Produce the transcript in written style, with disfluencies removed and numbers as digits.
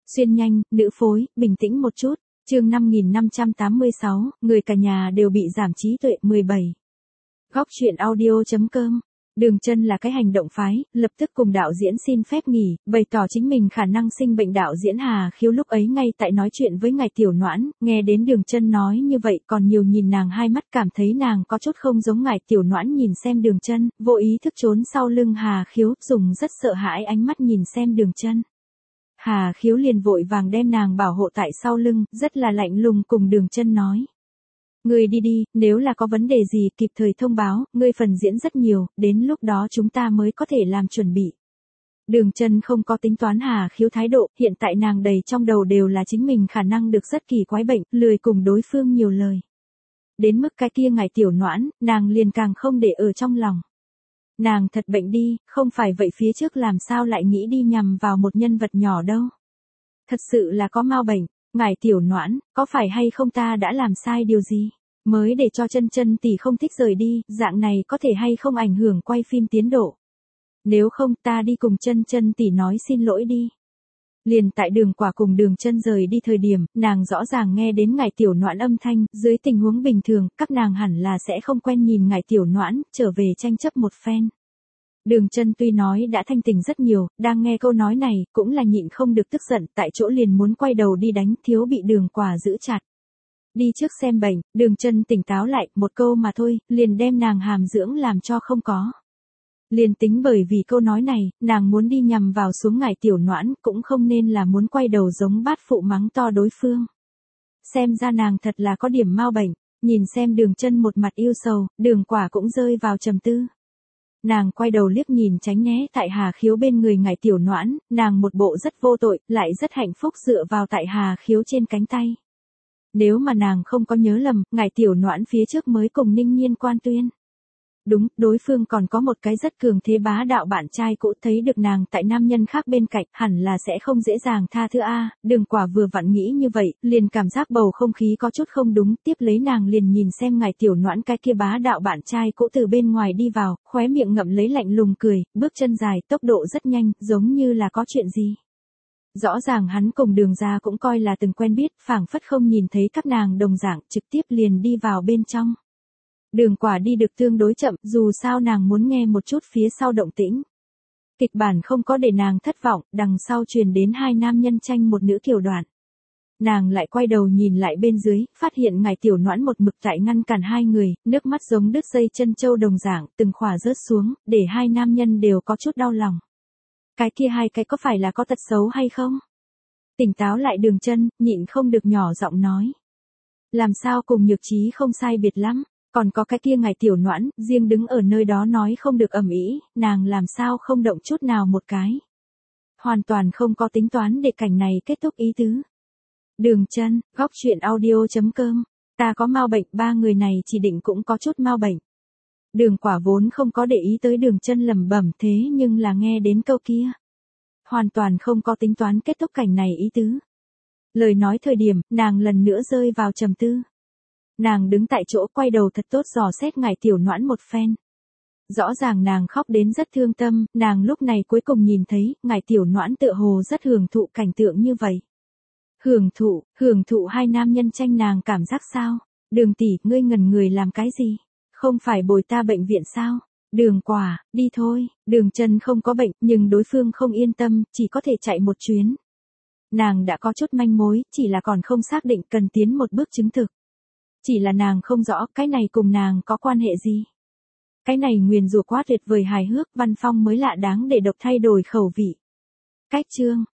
Xuyên nhanh, nữ phối, bình tĩnh một chút. Chương 5586, người cả nhà đều bị giảm trí tuệ 17. Góc truyện audio.com. Đường Chân là cái hành động phái, lập tức cùng đạo diễn xin phép nghỉ, bày tỏ chính mình khả năng sinh bệnh. Đạo diễn Hà Khiếu lúc ấy ngay tại nói chuyện với ngài Tiểu Noãn, nghe đến Đường Chân nói như vậy còn nhiều nhìn nàng hai mắt, cảm thấy nàng có chút không giống ngài Tiểu Noãn. Nhìn xem Đường Chân, vô ý thức trốn sau lưng Hà Khiếu, dùng rất sợ hãi ánh mắt nhìn xem Đường Chân. Hà Khiếu liền vội vàng đem nàng bảo hộ tại sau lưng, rất là lạnh lùng cùng Đường Chân nói. Ngươi đi đi, nếu là có vấn đề gì kịp thời thông báo, ngươi phần diễn rất nhiều, đến lúc đó chúng ta mới có thể làm chuẩn bị. Đường Chân không có tính toán Hà Khiếu thái độ, hiện tại nàng đầy trong đầu đều là chính mình khả năng được rất kỳ quái bệnh, lười cùng đối phương nhiều lời. Đến mức cái kia ngài Tiểu Noãn, nàng liền càng không để ở trong lòng. Nàng thật bệnh đi, không phải vậy phía trước làm sao lại nghĩ đi nhằm vào một nhân vật nhỏ đâu. Thật sự là có mau bệnh, ngài Tiểu Noãn, có phải hay không ta đã làm sai điều gì, mới để cho Chân Chân tỷ không thích rời đi, dạng này có thể hay không ảnh hưởng quay phim tiến độ. Nếu không ta đi cùng Chân Chân tỷ nói xin lỗi đi. Liền tại Đường Quả cùng Đường Chân rời đi thời điểm, nàng rõ ràng nghe đến ngài Tiểu Noãn âm thanh, dưới tình huống bình thường, các nàng hẳn là sẽ không quen nhìn ngài Tiểu Noãn, trở về tranh chấp một phen. Đường Chân tuy nói đã thanh tỉnh rất nhiều, đang nghe câu nói này, cũng là nhịn không được tức giận, tại chỗ liền muốn quay đầu đi đánh, thiếu bị Đường Quả giữ chặt. Đi trước xem bệnh, Đường Chân tỉnh táo lại, một câu mà thôi, liền đem nàng hàm dưỡng làm cho không có. Liền tính bởi vì câu nói này, nàng muốn đi nhằm vào xuống ngài Tiểu Noãn, cũng không nên là muốn quay đầu giống bát phụ mắng to đối phương. Xem ra nàng thật là có điểm mau bệnh, nhìn xem Đường Chân một mặt yêu sầu, Đường Quả cũng rơi vào trầm tư. Nàng quay đầu liếc nhìn tránh né tại Hà Khiếu bên người ngài Tiểu Noãn, nàng một bộ rất vô tội, lại rất hạnh phúc dựa vào tại Hà Khiếu trên cánh tay. Nếu mà nàng không có nhớ lầm, ngài Tiểu Noãn phía trước mới cùng Ninh Nhiên quan tuyên. Đúng, đối phương còn có một cái rất cường thế bá đạo bạn trai cũ, thấy được nàng tại nam nhân khác bên cạnh, hẳn là sẽ không dễ dàng tha thứ a. Đường Quả vừa vặn nghĩ như vậy, liền cảm giác bầu không khí có chút không đúng, tiếp lấy nàng liền nhìn xem ngài Tiểu Noãn cái kia bá đạo bạn trai cũ từ bên ngoài đi vào, khóe miệng ngậm lấy lạnh lùng cười, bước chân dài, tốc độ rất nhanh, giống như là có chuyện gì. Rõ ràng hắn cùng Đường gia cũng coi là từng quen biết, phảng phất không nhìn thấy các nàng đồng dạng, trực tiếp liền đi vào bên trong. Đường Quả đi được tương đối chậm, dù sao nàng muốn nghe một chút phía sau động tĩnh. Kịch bản không có để nàng thất vọng, đằng sau truyền đến hai nam nhân tranh một nữ kiều đoạn. Nàng lại quay đầu nhìn lại bên dưới, phát hiện ngài Tiểu Noãn một mực tại ngăn cản hai người, nước mắt giống đứt dây chân châu đồng dạng, từng khỏa rớt xuống, để hai nam nhân đều có chút đau lòng. Cái kia hai cái có phải là có tật xấu hay không? Tỉnh táo lại Đường Chân, nhịn không được nhỏ giọng nói. Làm sao cùng Nhược Trí không sai biệt lắm, còn có cái kia ngài Tiểu Noãn, riêng đứng ở nơi đó nói không được ầm ĩ, nàng làm sao không động chút nào một cái. Hoàn toàn không có tính toán để cảnh này kết thúc ý tứ. Đường Chân, góc truyện audio.com, ta có mau bệnh, ba người này chỉ định cũng có chút mau bệnh. Đường Quả vốn không có để ý tới Đường Chân lẩm bẩm, thế nhưng là nghe đến câu kia. Hoàn toàn không có tính toán kết thúc cảnh này ý tứ. Lời nói thời điểm, nàng lần nữa rơi vào trầm tư. Nàng đứng tại chỗ quay đầu thật tốt dò xét ngài Tiểu Noãn một phen. Rõ ràng nàng khóc đến rất thương tâm, nàng lúc này cuối cùng nhìn thấy, ngài Tiểu Noãn tựa hồ rất hưởng thụ cảnh tượng như vậy. Hưởng thụ hai nam nhân tranh nàng cảm giác sao? Đường tỷ, ngươi ngẩn người làm cái gì? Không phải bồi ta bệnh viện sao? Đường Quả, đi thôi. Đường Chân không có bệnh, nhưng đối phương không yên tâm, chỉ có thể chạy một chuyến. Nàng đã có chút manh mối, chỉ là còn không xác định, cần tiến một bước chứng thực. Chỉ là nàng không rõ cái này cùng nàng có quan hệ gì. Cái này nguyền rủa quá tuyệt vời hài hước, Văn Phong mới lạ đáng để độc thay đổi khẩu vị. Cách chương